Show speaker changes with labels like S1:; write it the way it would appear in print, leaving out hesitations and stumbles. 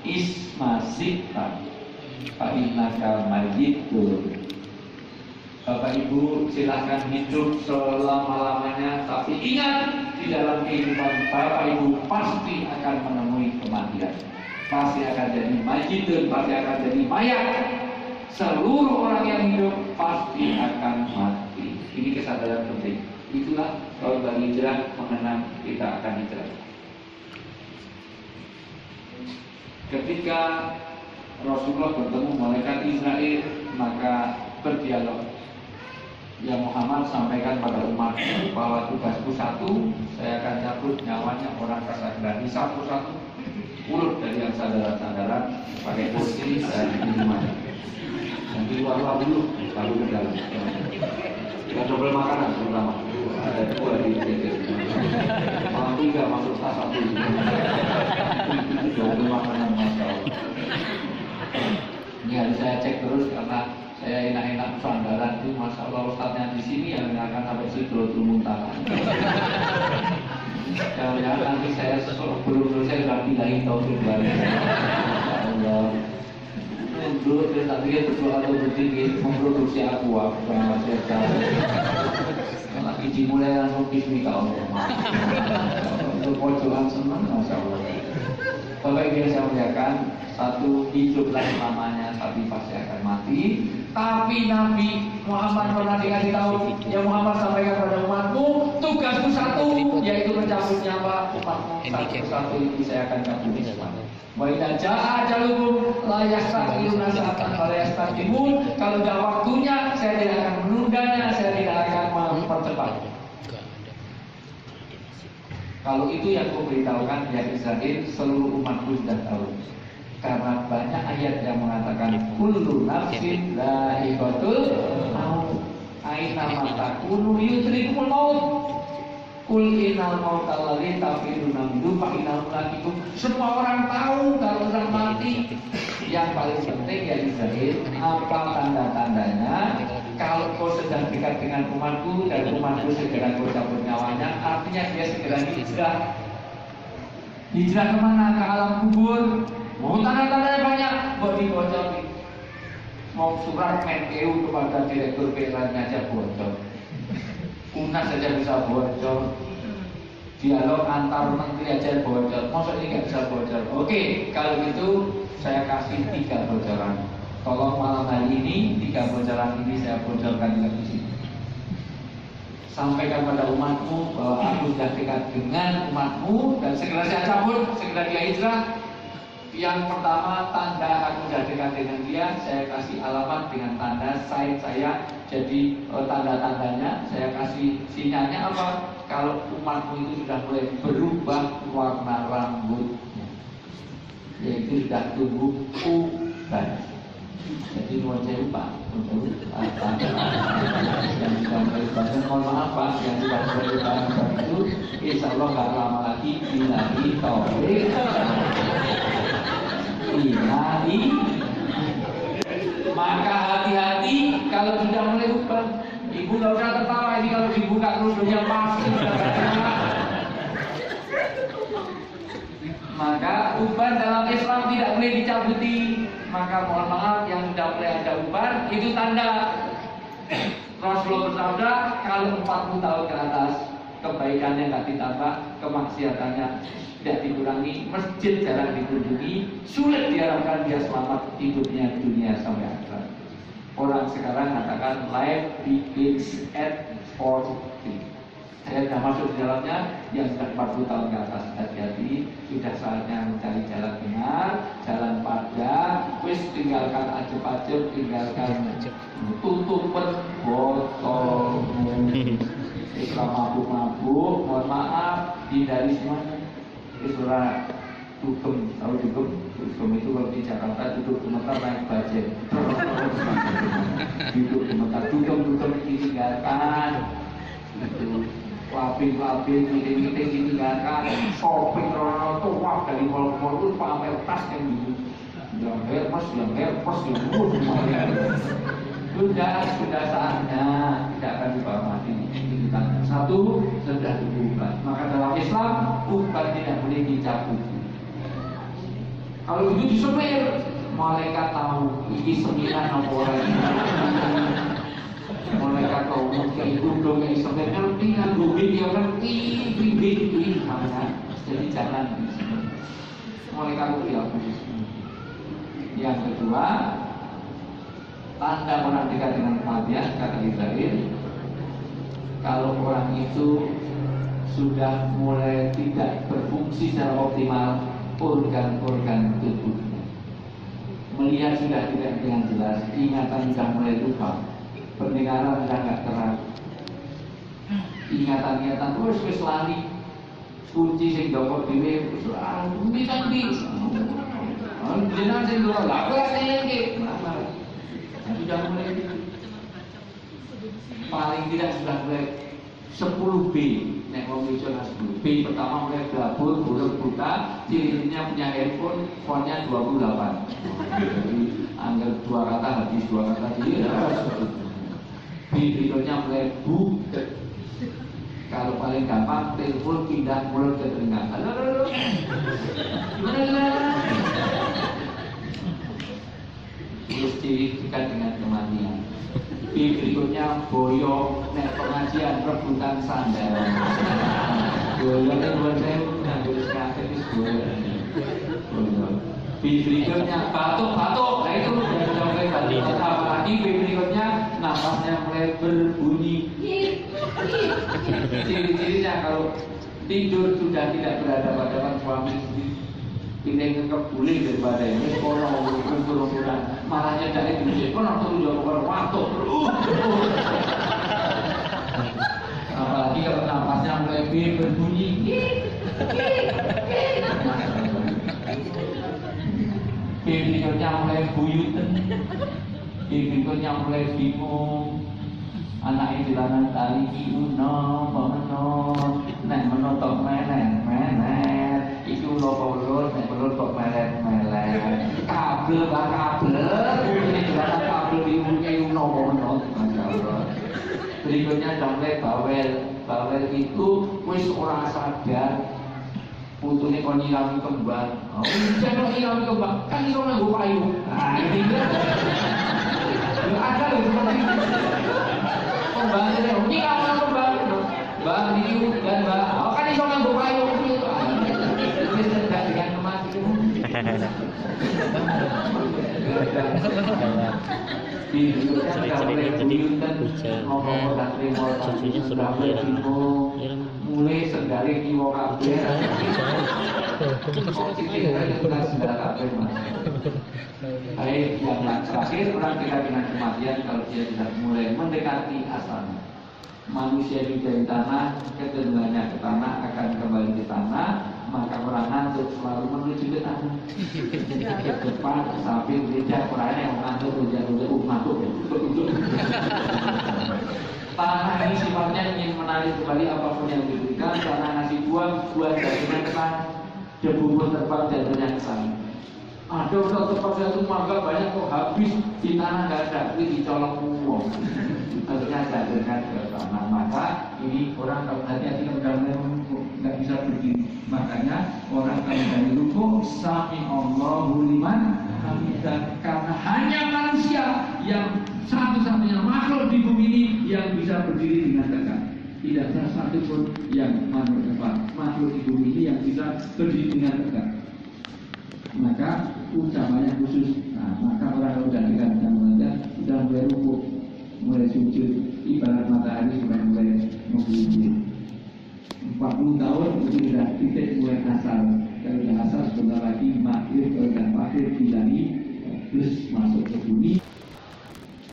S1: isma sita fa innaka mayyitun. Bapak Ibu silahkan hidup selama-lamanya, tapi ingat di dalam kehidupan Bapak Ibu pasti akan menemui kematian. Pasti akan jadi mayyitun, pasti akan jadi mayat. Seluruh orang yang hidup pasti akan mati. Ini kesadaran penting. Itulah kalau bagi hijrah mengenang kita akan hijrah. Ketika Rasulullah bertemu malaikat Israel, maka berdialog. Ya Muhammad, sampaikan pada umat bahwa tugasku satu, saya akan cabut nyawanya orang kesadaran. Satu-satu urut dari yang sadaran-sadaran pakai kursi dan minuman. Nanti luar-luar dulu, baru ke dalam. Kita double makanan terutama. Ada 2 di sini. Malam 3 masuk tas 1. Double makanan masalah. Ini harus saya cek terus karena saya enak-enak sandaran itu, masya Allah ustadznya di sini yang akan sampai Sidratul Muntaha. Jangan-jangan nanti saya belum saya sudah pindahin taufik dari Allah. Untuk dan nanti berdoa atau berdiri memproduksi aku apa saya tahu. Kalau dimulai langsung bismika Allah. Untuk pojokan senang, masya Allah. Bapak Ibu yang saya muliakan, satu, hiduplah selamanya tapi pasti akan mati. Tapi Nabi Muhammad pernah dikasih tahu, ya Muhammad sampaikan pada umatmu, tugasku satu, yaitu mencabut nyawa umatmu. Satu itu saya akan cabut Islam. Wa idza jaa ajaluhum la yastaqiluna sa'atan wa la yastaqdimun. Kalau sudah waktunya, saya tidak akan menundanya, saya tidak akan mempercepat. Kalau itu yang aku beritahukan ya Israel, seluruh umatku sudah tahu. Karena banyak ayat yang mengatakan kullu nafsin dha'iqatul maut. Aina ma takunu yudrikumul maut. Qul innal mauta allazi tafiruna minhu fa innahu laqikum. Semua orang tahu kalau sudah mati. Yang paling penting ya Israel, apa tanda-tandanya? Kalau kau sedang dekat dengan umatku dan umatku segera kau cabut nyawanya, artinya dia segera hijrah. Hijrah kemana? Ke alam kubur. Mau tanda-tandanya banyak, buat dibocorin. Mau surat Menkeu kepada direktur PLN aja bocor. Unas saja bisa bocor. Dialog antar menteri aja bocor. Maksudnya nggak bisa bocor. Oke, kalau gitu saya kasih 3 bocoran. Tolong malam hari ini 3 bocoran ini saya bocorkan di sini. Sampaikan pada umatmu bahwa aku sudah dekat dengan umatmu dan segera saya cabut, segera dia hijrah. Yang pertama, tanda aku sudah dekat dengan dia, saya kasih alamat dengan tanda sign saya. Jadi tanda-tandanya saya kasih sinyalnya apa? Kalau umatmu itu sudah mulai berubah warna rambutnya, yaitu sudah tumbuh uban. Jadi nuwun sewu Pak, yang sudah berubah, mohon maaf Pak, yang sudah berubah itu insya Allah nggak lama lagi ilahi taufik ilahi. Maka hati-hati kalau sudah mulai ubah. Ibu nggak usah tertawa, ini kalau dibuka kerudungnya pasti maka uban dalam Islam tidak boleh dicabuti. Maka mohon maaf yang sudah mulai ada uban itu tanda. Rasulullah bersabda kalau 40 tahun ke atas kebaikannya nggak ditambah, kemaksiatannya tidak dikurangi, masjid jarang dikunjungi, sulit diharapkan dia selamat hidupnya dunia sampai akhirat. Orang sekarang katakan life begins at 40. Saya sudah masuk di dalamnya yang sudah 40 tahun ke atas. Hati-hati, sudah saatnya mencari jalan benar, jalan padat. Wis tinggalkan ajeb-ajeb, tinggalkan tutupan botol. Islam mabuk-mabuk, mohon maaf, hindari semuanya. Isra dugem, tahu dugem? Dugem itu kalau di Jakarta duduk gemetar naik bajaj. Duduk gemetar, dugem ditinggalkan. Itu lapin-lapin, meeting-meeting ditinggalkan. Shopping rono tuwak dari mall-mall itu pamer tas yang gitu. Yang hermes, yang semuanya. Sudah saatnya tidak akan dibawa mati. Satu, sudah diubah. Maka dalam Islam uban tidak boleh dicabut. Kalau itu disemir, malaikat tahu iki semiran apa ora. Malaikat tahu mungkin itu dong yang semir ngerti kan gubin dia ngerti bibit sama. Jadi jangan malaikat itu dihapus. Yang kedua, tanda orang dekat dengan kematian kata Israel, kalau orang itu sudah mulai tidak berfungsi secara optimal organ-organ tubuhnya, melihat sudah tidak dengan jelas, ingatan sudah mulai lupa, pendengaran sudah nggak terang, ingatan-ingatan terus wis lali, kunci sing dokter dhewe bisa di jenengan sing lho lha kok iki sudah mulai paling tidak sudah mulai 10 B nek wong iso 10 B pertama mulai gabut buruk buta ciri-cirinya punya handphone fontnya 28 jadi anggar 2 kata habis 2 kata dia B berikutnya mulai buket kalau paling gampang telepon pindah mulut ke telinga halo gimana terus ciri dekat dengan kematian. Berikutnya boyo nek pengajian rebutan sandal. Boyo nek saya nganggo sekate wis boyo. Berikutnya batuk-batuk. Nah itu udah sampai batuk. Apalagi berikutnya napasnya mulai berbunyi. Ciri-cirinya kalau tidur sudah tidak berhadapan-hadapan suami istri. Ini kebuling daripada ini kono ukuran malahnya dari itu kono tuh jauh waktu apalagi kalau napasnya mulai berbunyi berikutnya mulai buyutan berikutnya mulai bingung anak ini dilanan tali no nek menotok menet itu lopolor nek pelur kok melet kabel ini dilanan kabel di mungkin no masyaallah. Berikutnya mulai bawel itu wis ora sadar putune kon nyirami kembang jangan nyirami kembang kan iso nganggo payung ini ada lho seperti itu pembantu ini kamu kembang Mbak Liu dan Mbak kan iso nganggo payung itu wis tidak dengan kematian
S2: cucunya sudah
S1: mulai sedari kiwa kabeh yang terakhir orang dekat dengan kematian kalau dia sudah mulai mendekati asal manusia di tanah kecenderungannya ke tanah akan kembali ke tanah maka orang ngantuk selalu menuju ke tanah ke depan ke samping tidak orang yang ngantuk hujan-hujan ngantuk tanah ini sifatnya ingin menarik kembali apapun yang diberikan karena ngasih buah jatuhnya ke sana debu pun terbang jatuhnya ke sana ada udah tempat jatuh mangga banyak kok habis di tanah nggak ada ini dicolong uang harusnya jatuhkan ke tanah maka ini orang kalau hati-hati nggak bisa berdiri makanya orang kalau dari rukuk sami Allahu liman hamidah karena hanya manusia yang satu-satunya makhluk di bumi ini yang bisa berdiri dengan tegak tidak ada satupun yang makhluk di bumi ini yang bisa berdiri dengan tegak maka ucapannya khusus maka orang kalau sudah dekat dengan wajah sudah mulai rukuk mulai sujud ibarat matahari sudah mulai menggelincir 40 tahun itu sudah titik mulai asal kalau sudah asal sebentar lagi